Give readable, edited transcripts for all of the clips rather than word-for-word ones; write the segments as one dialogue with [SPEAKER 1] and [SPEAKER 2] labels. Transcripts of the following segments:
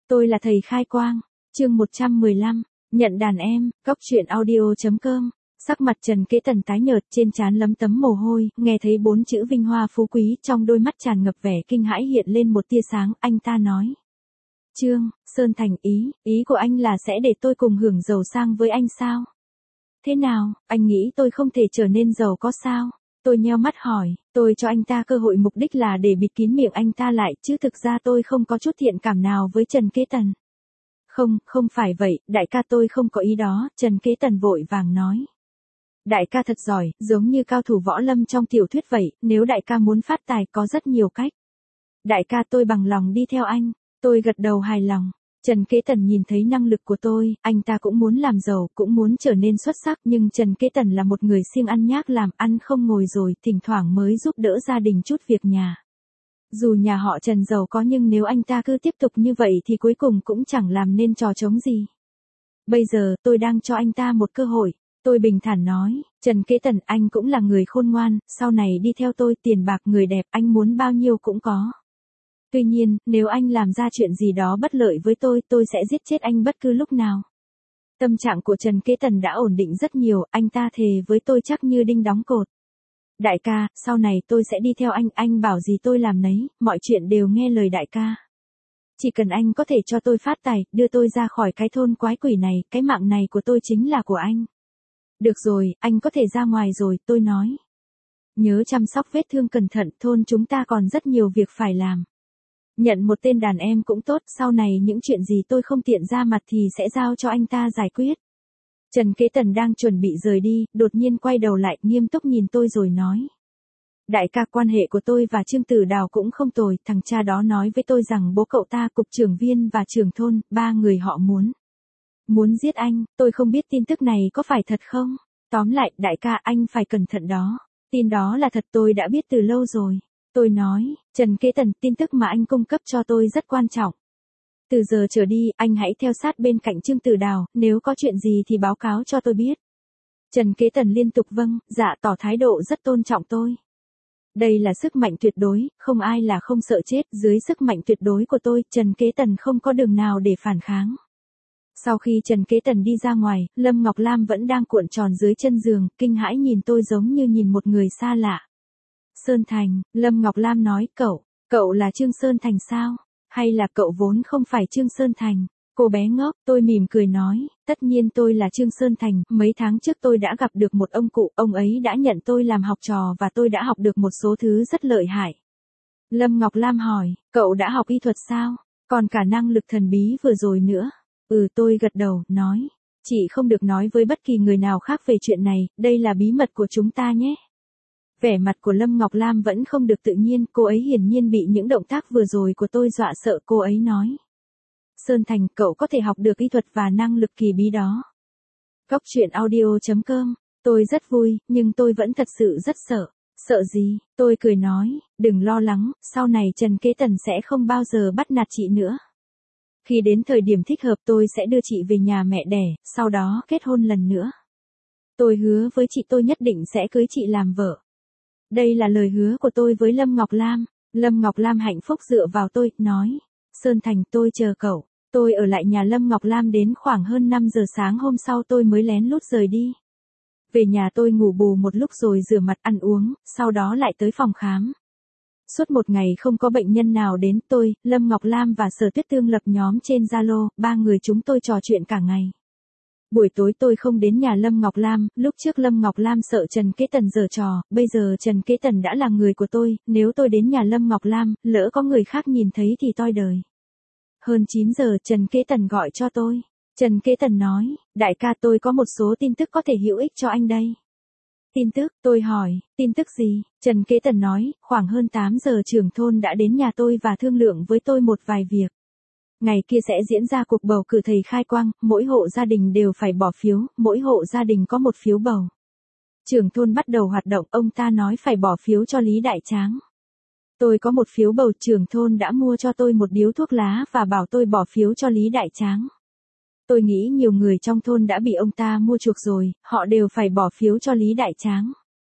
[SPEAKER 1] Tôi là thầy khai quang. Chương 115, nhận đàn em, góc truyện audio.com. Sắc mặt Trần Kế Tần tái nhợt, trên trán lấm tấm mồ hôi, nghe thấy 4 chữ vinh hoa phú quý, trong đôi mắt tràn ngập vẻ kinh hãi hiện lên một tia sáng, anh ta nói. Trương Sơn Thành, ý của anh là sẽ để tôi cùng hưởng giàu sang với anh sao? Thế nào, anh nghĩ tôi không thể trở nên giàu có sao? Tôi nheo mắt hỏi, tôi cho anh ta cơ hội mục đích là để bịt kín miệng anh ta lại, chứ thực ra tôi không có chút thiện cảm nào với Trần Kế Tần. Không phải vậy, đại ca tôi không có ý đó, Trần Kế Tần vội vàng nói. Đại ca thật giỏi, giống như cao thủ võ lâm trong tiểu thuyết vậy, nếu đại ca muốn phát tài có rất nhiều cách. Đại ca tôi bằng lòng đi theo anh, tôi gật đầu hài lòng. Trần Kế Tần nhìn thấy năng lực của tôi, anh ta cũng muốn làm giàu, cũng muốn trở nên xuất sắc, nhưng Trần Kế Tần là một người siêng ăn nhác làm ăn không ngồi rồi, thỉnh thoảng mới giúp đỡ gia đình chút việc nhà. Dù nhà họ Trần giàu có nhưng nếu anh ta cứ tiếp tục như vậy thì cuối cùng cũng chẳng làm nên trò trống gì. Bây giờ, tôi đang cho anh ta một cơ hội. Tôi bình thản nói, Trần Kế Tần, anh cũng là người khôn ngoan, sau này đi theo tôi, tiền bạc người đẹp, anh muốn bao nhiêu cũng có. Tuy nhiên, nếu anh làm ra chuyện gì đó bất lợi với tôi sẽ giết chết anh bất cứ lúc nào. Tâm trạng của Trần Kế Tần đã ổn định rất nhiều, anh ta thề với tôi chắc như đinh đóng cột. Đại ca, sau này tôi sẽ đi theo anh bảo gì tôi làm nấy, mọi chuyện đều nghe lời đại ca. Chỉ cần anh có thể cho tôi phát tài, đưa tôi ra khỏi cái thôn quái quỷ này, cái mạng này của tôi chính là của anh. Được rồi, anh có thể ra ngoài rồi, tôi nói. Nhớ chăm sóc vết thương cẩn thận, thôn chúng ta còn rất nhiều việc phải làm. Nhận một tên đàn em cũng tốt, sau này những chuyện gì tôi không tiện ra mặt thì sẽ giao cho anh ta giải quyết. Trần Kế Tần đang chuẩn bị rời đi, đột nhiên quay đầu lại, nghiêm túc nhìn tôi rồi nói. Đại ca, quan hệ của tôi và Trương Tử Đào cũng không tồi, thằng cha đó nói với tôi rằng bố cậu ta, cục trưởng viên và trưởng thôn, 3 người họ muốn giết anh, tôi không biết tin tức này có phải thật không? Tóm lại, đại ca, anh phải cẩn thận đó. Tin đó là thật, tôi đã biết từ lâu rồi. Tôi nói, Trần Kế Tần, tin tức mà anh cung cấp cho tôi rất quan trọng. Từ giờ trở đi, anh hãy theo sát bên cạnh Trương Tử Đào, nếu có chuyện gì thì báo cáo cho tôi biết. Trần Kế Tần liên tục vâng, dạ, tỏ thái độ rất tôn trọng tôi. Đây là sức mạnh tuyệt đối, không ai là không sợ chết, dưới sức mạnh tuyệt đối của tôi, Trần Kế Tần không có đường nào để phản kháng. Sau khi Trần Kế Tần đi ra ngoài, Lâm Ngọc Lam vẫn đang cuộn tròn dưới chân giường, kinh hãi nhìn tôi giống như nhìn một người xa lạ. Sơn Thành, Lâm Ngọc Lam nói, cậu là Trương Sơn Thành sao? Hay là cậu vốn không phải Trương Sơn Thành? Cô bé ngốc, tôi mỉm cười nói, tất nhiên tôi là Trương Sơn Thành, mấy tháng trước tôi đã gặp được một ông cụ, ông ấy đã nhận tôi làm học trò và tôi đã học được một số thứ rất lợi hại. Lâm Ngọc Lam hỏi, cậu đã học y thuật sao? Còn cả năng lực thần bí vừa rồi nữa. Tôi gật đầu, nói, chị không được nói với bất kỳ người nào khác về chuyện này, đây là bí mật của chúng ta nhé. Vẻ mặt của Lâm Ngọc Lam vẫn không được tự nhiên, cô ấy hiển nhiên bị những động tác vừa rồi của tôi dọa sợ, cô ấy nói. Sơn Thành, cậu có thể học được y thuật và năng lực kỳ bí đó. Góc truyện audio.com, tôi rất vui, nhưng tôi vẫn thật sự rất sợ. Sợ gì? Tôi cười nói, đừng lo lắng, sau này Trần Kế Tần sẽ không bao giờ bắt nạt chị nữa. Khi đến thời điểm thích hợp tôi sẽ đưa chị về nhà mẹ đẻ, sau đó kết hôn lần nữa. Tôi hứa với chị tôi nhất định sẽ cưới chị làm vợ. Đây là lời hứa của tôi với Lâm Ngọc Lam. Lâm Ngọc Lam hạnh phúc dựa vào tôi, nói. Sơn Thành, tôi chờ cậu. Tôi ở lại nhà Lâm Ngọc Lam đến khoảng hơn 5 giờ sáng hôm sau tôi mới lén lút rời đi. Về nhà tôi ngủ bù một lúc rồi rửa mặt ăn uống, sau đó lại tới phòng khám. Suốt một ngày không có bệnh nhân nào đến, tôi, Lâm Ngọc Lam và Sở Tuyết Tương lập nhóm trên Zalo, 3 người chúng tôi trò chuyện cả ngày. Buổi tối tôi không đến nhà Lâm Ngọc Lam, lúc trước Lâm Ngọc Lam sợ Trần Kế Tần giở trò, bây giờ Trần Kế Tần đã là người của tôi, nếu tôi đến nhà Lâm Ngọc Lam, lỡ có người khác nhìn thấy thì toi đời. Hơn 9 giờ Trần Kế Tần gọi cho tôi. Trần Kế Tần nói, đại ca, tôi có một số tin tức có thể hữu ích cho anh đây. Tin tức, tôi hỏi, tin tức gì? Trần Kế Tần nói, khoảng hơn 8 giờ trưởng thôn đã đến nhà tôi và thương lượng với tôi một vài việc. Ngày kia sẽ diễn ra cuộc bầu cử thầy khai quang, mỗi hộ gia đình đều phải bỏ phiếu, mỗi hộ gia đình có một phiếu bầu. Trưởng thôn bắt đầu hoạt động, ông ta nói phải bỏ phiếu cho Lý Đại Tráng. Tôi có một phiếu bầu, trưởng thôn đã mua cho tôi một điếu thuốc lá và bảo tôi bỏ phiếu cho Lý Đại Tráng. Tôi nghĩ nhiều người trong thôn đã bị ông ta mua chuộc rồi, họ đều phải bỏ phiếu cho Lý Đại Tráng.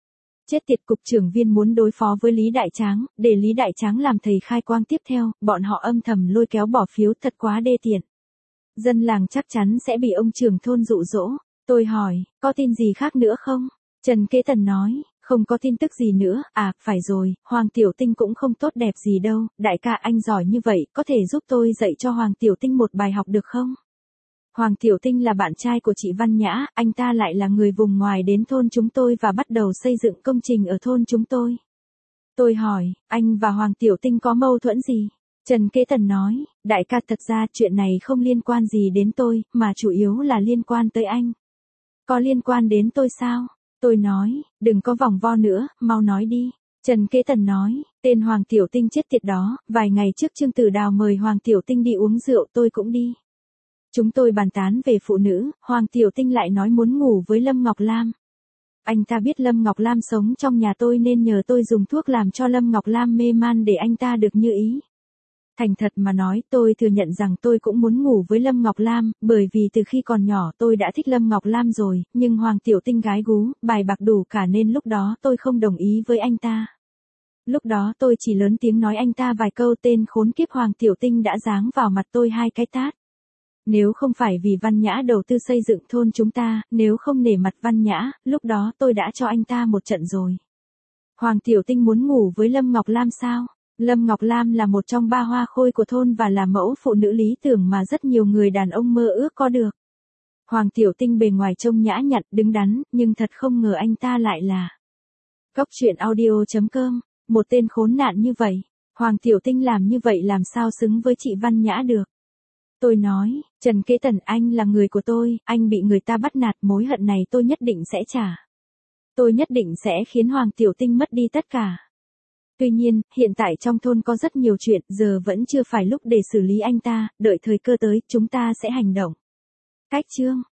[SPEAKER 1] Chết tiệt, cục trưởng Viên muốn đối phó với Lý Đại Tráng, để Lý Đại Tráng làm thầy khai quang tiếp theo, bọn họ âm thầm lôi kéo bỏ phiếu, thật quá đê tiện. Dân làng chắc chắn sẽ bị ông trưởng thôn dụ dỗ. Tôi hỏi, có tin gì khác nữa không? Trần Kế Tần nói, không có tin tức gì nữa. À, phải rồi, Hoàng Tiểu Tinh cũng không tốt đẹp gì đâu, đại ca anh giỏi như vậy, có thể giúp tôi dạy cho Hoàng Tiểu Tinh một bài học được không? Hoàng Tiểu Tinh là bạn trai của chị Văn Nhã, anh ta lại là người vùng ngoài đến thôn chúng tôi và bắt đầu xây dựng công trình ở thôn chúng tôi. Tôi hỏi, anh và Hoàng Tiểu Tinh có mâu thuẫn gì? Trần Kế Tần nói, đại ca, thật ra chuyện này không liên quan gì đến tôi, mà chủ yếu là liên quan tới anh. Có liên quan đến tôi sao? Tôi nói, đừng có vòng vo nữa, mau nói đi. Trần Kế Tần nói, tên Hoàng Tiểu Tinh chết tiệt đó, vài ngày trước Trương Tử Đào mời Hoàng Tiểu Tinh đi uống rượu, tôi cũng đi. Chúng tôi bàn tán về phụ nữ, Hoàng Tiểu Tinh lại nói muốn ngủ với Lâm Ngọc Lam. Anh ta biết Lâm Ngọc Lam sống trong nhà tôi nên nhờ tôi dùng thuốc làm cho Lâm Ngọc Lam mê man để anh ta được như ý. Thành thật mà nói, tôi thừa nhận rằng tôi cũng muốn ngủ với Lâm Ngọc Lam, bởi vì từ khi còn nhỏ tôi đã thích Lâm Ngọc Lam rồi, nhưng Hoàng Tiểu Tinh gái gú, bài bạc đủ cả nên lúc đó tôi không đồng ý với anh ta. Lúc đó tôi chỉ lớn tiếng nói anh ta vài câu, tên khốn kiếp Hoàng Tiểu Tinh đã giáng vào mặt tôi 2 cái tát. Nếu không phải vì Văn Nhã đầu tư xây dựng thôn chúng ta, nếu không nể mặt Văn Nhã, lúc đó tôi đã cho anh ta một trận rồi. Hoàng Tiểu Tinh muốn ngủ với Lâm Ngọc Lam sao? Lâm Ngọc Lam là một trong 3 hoa khôi của thôn và là mẫu phụ nữ lý tưởng mà rất nhiều người đàn ông mơ ước có được. Hoàng Tiểu Tinh bề ngoài trông nhã nhặn, đứng đắn, nhưng thật không ngờ anh ta lại là Cóc truyện audio.com, một tên khốn nạn như vậy. Hoàng Tiểu Tinh làm như vậy làm sao xứng với chị Văn Nhã được. Tôi nói, Trần Kế Tần, anh là người của tôi, anh bị người ta bắt nạt, mối hận này tôi nhất định sẽ trả. Tôi nhất định sẽ khiến Hoàng Tiểu Tinh mất đi tất cả. Tuy nhiên, hiện tại trong thôn có rất nhiều chuyện, giờ vẫn chưa phải lúc để xử lý anh ta, đợi thời cơ tới, chúng ta sẽ hành động. Cách chương